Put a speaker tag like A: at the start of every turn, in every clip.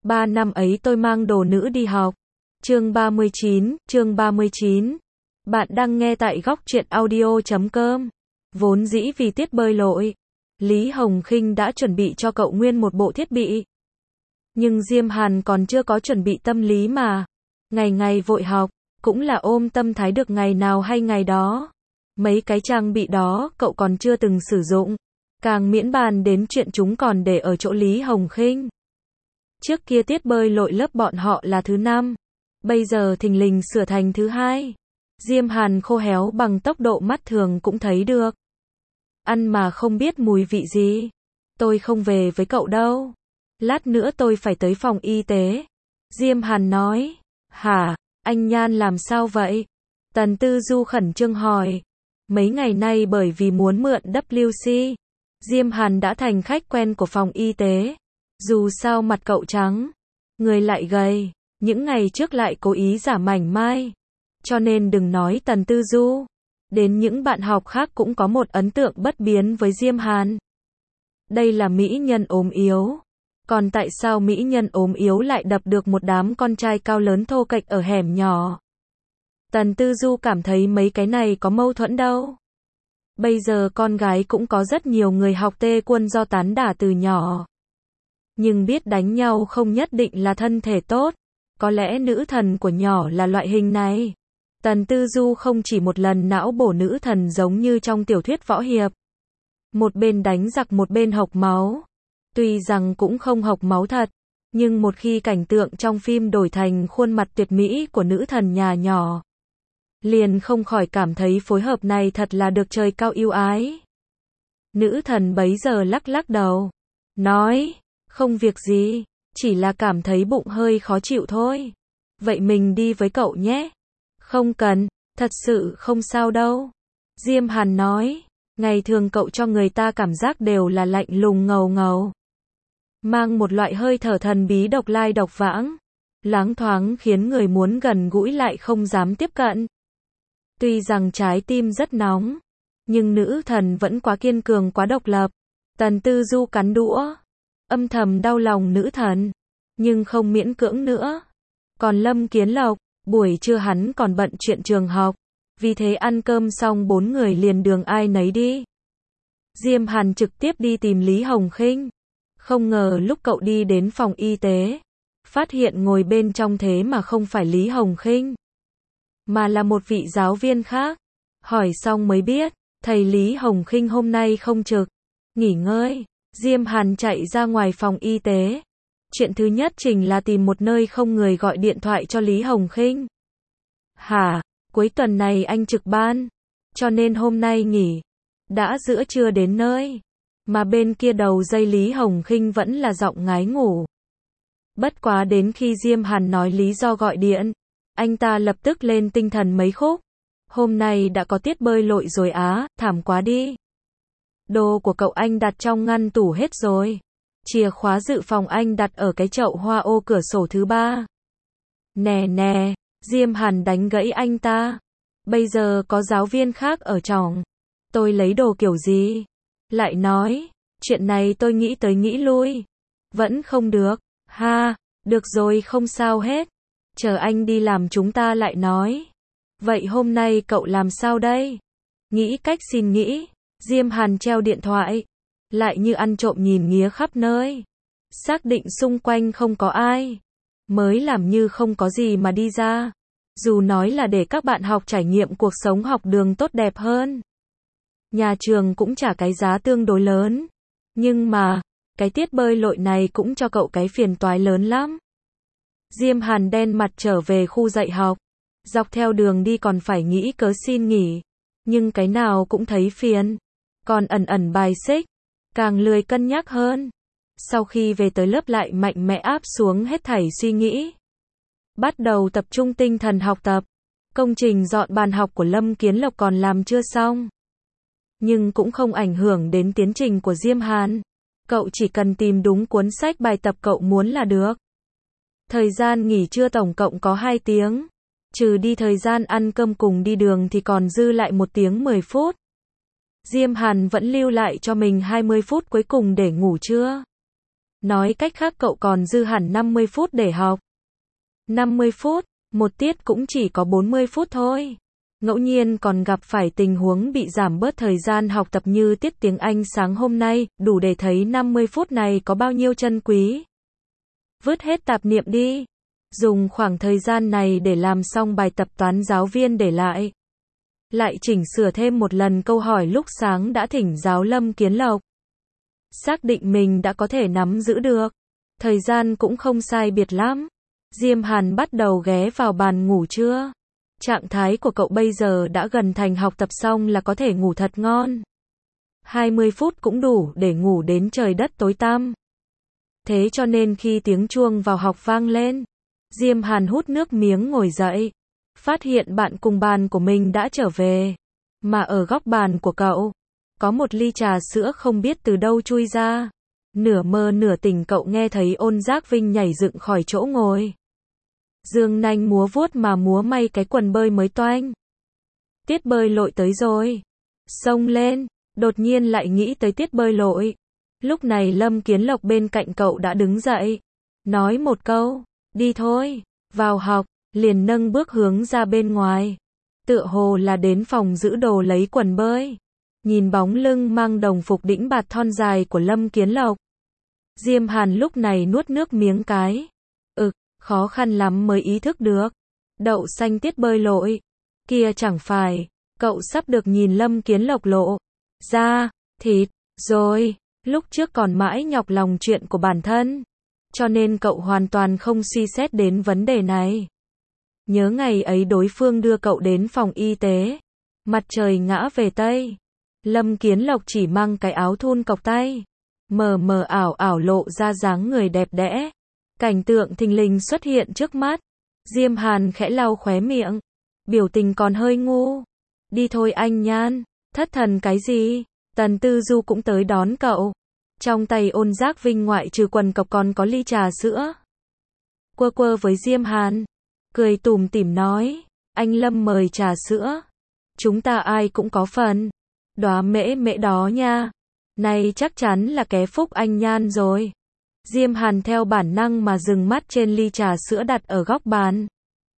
A: 3 năm ấy tôi mang đồ nữ đi học. Chương 39. Bạn đang nghe tại góc truyện audio.com. Vốn dĩ vì tiết bơi lội, Lý Hồng Khinh đã chuẩn bị cho cậu nguyên một bộ thiết bị. Nhưng Diêm Hàn còn chưa có chuẩn bị tâm lý mà. Ngày ngày vội học, cũng là ôm tâm thái được ngày nào hay ngày đó. Mấy cái trang bị đó cậu còn chưa từng sử dụng. Càng miễn bàn đến chuyện chúng còn để ở chỗ Lý Hồng Khinh. Trước kia tiết bơi lội lớp bọn họ là thứ 5. Bây giờ thình lình sửa thành thứ 2. Diêm Hàn khô héo bằng tốc độ mắt thường cũng thấy được. Ăn mà không biết mùi vị gì. Tôi không về với cậu đâu. Lát nữa tôi phải tới phòng y tế. Diêm Hàn nói. Hả, anh Nhan làm sao vậy? Tần Tư Du khẩn trương hỏi. Mấy ngày nay bởi vì muốn mượn WC, Diêm Hàn đã thành khách quen của phòng y tế. Dù sao mặt cậu trắng, người lại gầy, những ngày trước lại cố ý giả mảnh mai. Cho nên đừng nói Tần Tư Du, đến những bạn học khác cũng có một ấn tượng bất biến với Diêm Hàn. Đây là mỹ nhân ốm yếu. Còn tại sao mỹ nhân ốm yếu lại đập được một đám con trai cao lớn thô kệch ở hẻm nhỏ? Tần Tư Du cảm thấy mấy cái này có mâu thuẫn đâu. Bây giờ con gái cũng có rất nhiều người học tê quân do tán đả từ nhỏ. Nhưng biết đánh nhau không nhất định là thân thể tốt. Có lẽ nữ thần của nhỏ là loại hình này. Tần Tư Du không chỉ một lần não bổ nữ thần giống như trong tiểu thuyết võ hiệp. Một bên đánh giặc một bên hộc máu. Tuy rằng cũng không hộc máu thật, nhưng một khi cảnh tượng trong phim đổi thành khuôn mặt tuyệt mỹ của nữ thần nhà nhỏ, liền không khỏi cảm thấy phối hợp này thật là được trời cao ưu ái. Nữ thần bấy giờ lắc lắc đầu, nói, không việc gì, chỉ là cảm thấy bụng hơi khó chịu thôi. Vậy mình đi với cậu nhé. Không cần, thật sự không sao đâu. Diêm Hàn nói, ngày thường cậu cho người ta cảm giác đều là lạnh lùng ngầu ngầu. Mang một loại hơi thở thần bí độc lai độc vãng, loáng thoáng khiến người muốn gần gũi lại không dám tiếp cận. Tuy rằng trái tim rất nóng, nhưng nữ thần vẫn quá kiên cường quá độc lập. Tần Tư Du cắn đũa, âm thầm đau lòng nữ thần, nhưng không miễn cưỡng nữa. Còn Lâm Kiến Lộc, buổi trưa hắn còn bận chuyện trường học, vì thế ăn cơm xong 4 người liền đường ai nấy đi. Diêm Hàn trực tiếp đi tìm Lý Hồng Khinh. Không ngờ lúc cậu đi đến phòng y tế, phát hiện ngồi bên trong thế mà không phải Lý Hồng Khinh, mà là một vị giáo viên khác. Hỏi xong mới biết, thầy Lý Hồng Khinh hôm nay không trực, nghỉ ngơi. Diêm Hàn chạy ra ngoài phòng y tế. Chuyện thứ nhất chính là tìm một nơi không người gọi điện thoại cho Lý Hồng Khinh. Hả, cuối tuần này anh trực ban, cho nên hôm nay nghỉ. Đã giữa trưa đến nơi, mà bên kia đầu dây Lý Hồng Khinh vẫn là giọng ngái ngủ. Bất quá đến khi Diêm Hàn nói lý do gọi điện, anh ta lập tức lên tinh thần mấy khúc. Hôm nay đã có tiết bơi lội rồi á, thảm quá đi. Đồ của cậu anh đặt trong ngăn tủ hết rồi. Chìa khóa dự phòng anh đặt ở cái chậu hoa ô cửa sổ thứ 3. Nè nè, Diêm Hàn đánh gãy anh ta. Bây giờ có giáo viên khác ở trong. Tôi lấy đồ kiểu gì? Lại nói, chuyện này tôi nghĩ tới nghĩ lui. Vẫn không được. Ha, được rồi không sao hết. Chờ anh đi làm chúng ta lại nói. Vậy hôm nay cậu làm sao đây? Nghĩ cách xin nghĩ. Diêm Hàn treo điện thoại. Lại như ăn trộm nhìn nghía khắp nơi. Xác định xung quanh không có ai. Mới làm như không có gì mà đi ra. Dù nói là để các bạn học trải nghiệm cuộc sống học đường tốt đẹp hơn. Nhà trường cũng trả cái giá tương đối lớn. Nhưng mà, cái tiết bơi lội này cũng cho cậu cái phiền toái lớn lắm. Diêm Hàn đen mặt trở về khu dạy học. Dọc theo đường đi còn phải nghĩ cớ xin nghỉ. Nhưng cái nào cũng thấy phiền. Còn ẩn bài xích. Càng lười cân nhắc hơn. Sau khi về tới lớp lại mạnh mẽ áp xuống hết thảy suy nghĩ. Bắt đầu tập trung tinh thần học tập. Công trình dọn bàn học của Lâm Kiến Lộc còn làm chưa xong. Nhưng cũng không ảnh hưởng đến tiến trình của Diêm Hàn. Cậu chỉ cần tìm đúng cuốn sách bài tập cậu muốn là được. Thời gian nghỉ trưa tổng cộng có 2 tiếng. Trừ đi thời gian ăn cơm cùng đi đường thì còn dư lại 1 tiếng 10 phút. Diêm Hàn vẫn lưu lại cho mình 20 phút cuối cùng để ngủ trưa. Nói cách khác cậu còn dư hẳn 50 phút để học. 50 phút, một tiết cũng chỉ có 40 phút thôi. Ngẫu nhiên còn gặp phải tình huống bị giảm bớt thời gian học tập như tiết tiếng Anh sáng hôm nay, đủ để thấy 50 phút này có bao nhiêu chân quý. Vứt hết tạp niệm đi. Dùng khoảng thời gian này để làm xong bài tập toán giáo viên để lại. Lại chỉnh sửa thêm một lần câu hỏi lúc sáng đã thỉnh giáo Lâm Kiến Lộc. Xác định mình đã có thể nắm giữ được. Thời gian cũng không sai biệt lắm. Diêm Hàn bắt đầu ghé vào bàn ngủ trưa. Trạng thái của cậu bây giờ đã gần thành học tập xong là có thể ngủ thật ngon. 20 phút cũng đủ để ngủ đến trời đất tối tăm. Thế cho nên khi tiếng chuông vào học vang lên, Diêm Hàn hút nước miếng ngồi dậy. Phát hiện bạn cùng bàn của mình đã trở về. Mà ở góc bàn của cậu, có một ly trà sữa không biết từ đâu chui ra. Nửa mơ nửa tỉnh cậu nghe thấy Ôn Giác Vinh nhảy dựng khỏi chỗ ngồi. Dương nanh múa vuốt mà múa may cái quần bơi mới toanh. Tiết bơi lội tới rồi. Xông lên, đột nhiên lại nghĩ tới tiết bơi lội. Lúc này Lâm Kiến Lộc bên cạnh cậu đã đứng dậy. Nói một câu, đi thôi, vào học, liền nâng bước hướng ra bên ngoài. Tựa hồ là đến phòng giữ đồ lấy quần bơi. Nhìn bóng lưng mang đồng phục đĩnh bạt thon dài của Lâm Kiến Lộc. Diêm Hàn lúc này nuốt nước miếng cái. Khó khăn lắm mới ý thức được. Đậu xanh tiết bơi lội. Kia chẳng phải, cậu sắp được nhìn Lâm Kiến Lộc lộ ra thịt rồi. Lúc trước còn mãi nhọc lòng chuyện của bản thân. Cho nên cậu hoàn toàn không suy xét đến vấn đề này. Nhớ ngày ấy đối phương đưa cậu đến phòng y tế. Mặt trời ngã về Tây. Lâm Kiến Lộc chỉ mang cái áo thun cộc tay. Mờ mờ ảo ảo lộ ra dáng người đẹp đẽ. Cảnh tượng thình lình xuất hiện trước mắt. Diêm Hàn khẽ lau khóe miệng. Biểu tình còn hơi ngu. Đi thôi anh Nhan. Thất thần cái gì? Tần Tư Du cũng tới đón cậu. Trong tay Ôn Giác Vinh ngoại trừ quần cộc còn có ly trà sữa. Quơ quơ với Diêm Hàn. Cười tủm tỉm nói. Anh Lâm mời trà sữa. Chúng ta ai cũng có phần. Đóa mễ mễ đó nha. Này chắc chắn là ké phúc anh Nhan rồi. Diêm Hàn theo bản năng mà dừng mắt trên ly trà sữa đặt ở góc bàn.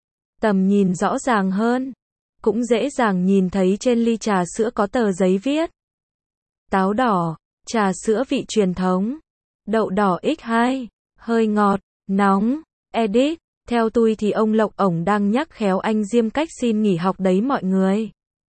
A: Tầm nhìn rõ ràng hơn. Cũng dễ dàng nhìn thấy trên ly trà sữa có tờ giấy viết. Táo đỏ, trà sữa vị truyền thống. Đậu đỏ X2, hơi ngọt, nóng. Edit, theo tôi thì ông Lộc ổng đang nhắc khéo anh Diêm cách xin nghỉ học đấy mọi người.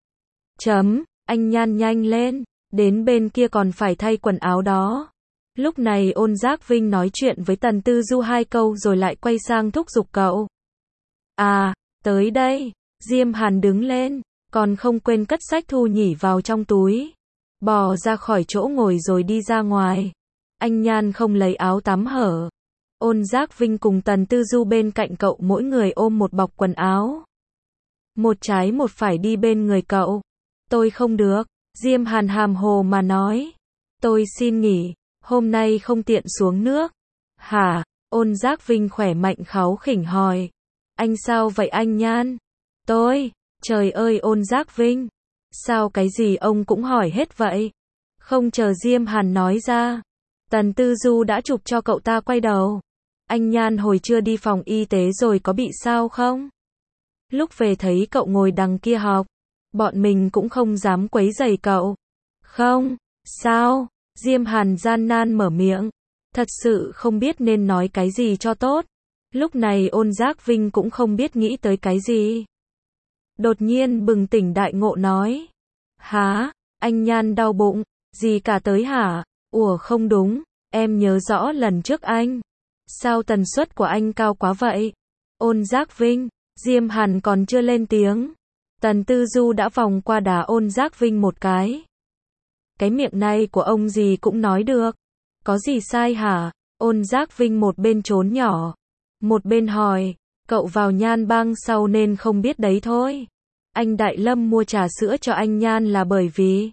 A: Anh Nhan nhanh lên, đến bên kia còn phải thay quần áo đó. Lúc này Ôn Giác Vinh nói chuyện với Tần Tư Du 2 câu rồi lại quay sang thúc giục cậu. À, tới đây. Diêm Hàn đứng lên, còn không quên cất sách thu nhỉ vào trong túi. Bò ra khỏi chỗ ngồi rồi đi ra ngoài. Anh Nhan không lấy áo tắm hở. Ôn Giác Vinh cùng Tần Tư Du bên cạnh cậu mỗi người ôm một bọc quần áo. Một trái một phải đi bên người cậu. Tôi không được. Diêm Hàn hàm hồ mà nói. Tôi xin nghỉ. Hôm nay không tiện xuống nước. Hả? Ôn Giác Vinh khỏe mạnh kháu khỉnh hỏi. Anh sao vậy anh Nhan? Trời ơi Ôn Giác Vinh. Sao cái gì ông cũng hỏi hết vậy? Không chờ Diêm Hàn nói ra. Tần Tư Du đã chụp cho cậu ta quay đầu. Anh Nhan hồi trưa đi phòng y tế rồi có bị sao không? Lúc về thấy cậu ngồi đằng kia học. Bọn mình cũng không dám quấy rầy cậu. Không, sao? Diêm Hàn gian nan mở miệng. Thật sự không biết nên nói cái gì cho tốt. Lúc này Ôn Giác Vinh cũng không biết nghĩ tới cái gì. Đột nhiên bừng tỉnh đại ngộ nói. Hả? Anh Nhan đau bụng. Gì cả tới hả? Ủa không đúng. Em nhớ rõ lần trước anh. Sao tần suất của anh cao quá vậy? Ôn Giác Vinh. Diêm Hàn còn chưa lên tiếng. Tần Tư Du đã vòng qua đá Ôn Giác Vinh một cái. Cái miệng này của ông gì cũng nói được. Có gì sai hả? Ôn Giác Vinh một bên trốn nhỏ. Một bên hỏi. Cậu vào Nhan bang sau nên không biết đấy thôi. Anh Đại Lâm mua trà sữa cho anh Nhan là bởi vì.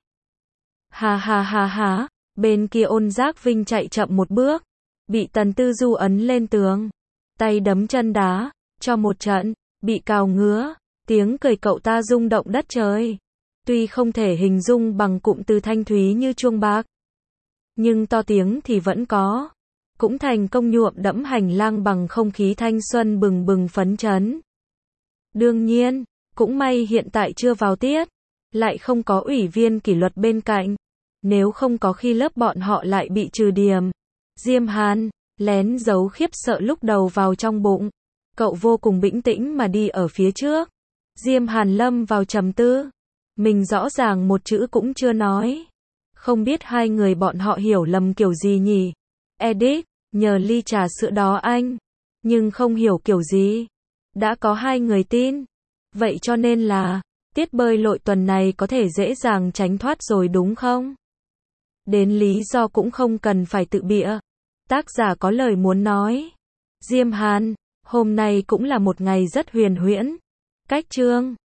A: Ha. Bên kia Ôn Giác Vinh chạy chậm một bước. Bị Tần Tư Du ấn lên tường. Tay đấm chân đá. Cho một trận. Bị cào ngứa. Tiếng cười cậu ta rung động đất trời. Tuy không thể hình dung bằng cụm từ thanh thúy như chuông bạc. Nhưng to tiếng thì vẫn có. cũng thành công nhuộm đẫm hành lang bằng không khí thanh xuân bừng bừng phấn chấn. Đương nhiên, cũng may hiện tại chưa vào tiết, lại không có ủy viên kỷ luật bên cạnh, nếu không có khi lớp bọn họ lại bị trừ điểm. Diêm Hàn lén giấu khiếp sợ lúc đầu vào trong bụng. Cậu vô cùng bình tĩnh mà đi ở phía trước. Diêm Hàn lâm vào trầm tư. Mình rõ ràng một chữ cũng chưa nói. Không biết hai người bọn họ hiểu lầm kiểu gì nhỉ? Edit, nhờ ly trà sữa đó anh. Nhưng không hiểu kiểu gì. Đã có hai người tin. Vậy cho nên là, tiết bơi lội tuần này có thể dễ dàng tránh thoát rồi đúng không? Đến lý do cũng không cần phải tự bịa. Tác giả có lời muốn nói. Diêm Hàn, hôm nay cũng là một ngày rất huyền huyễn. Cách chương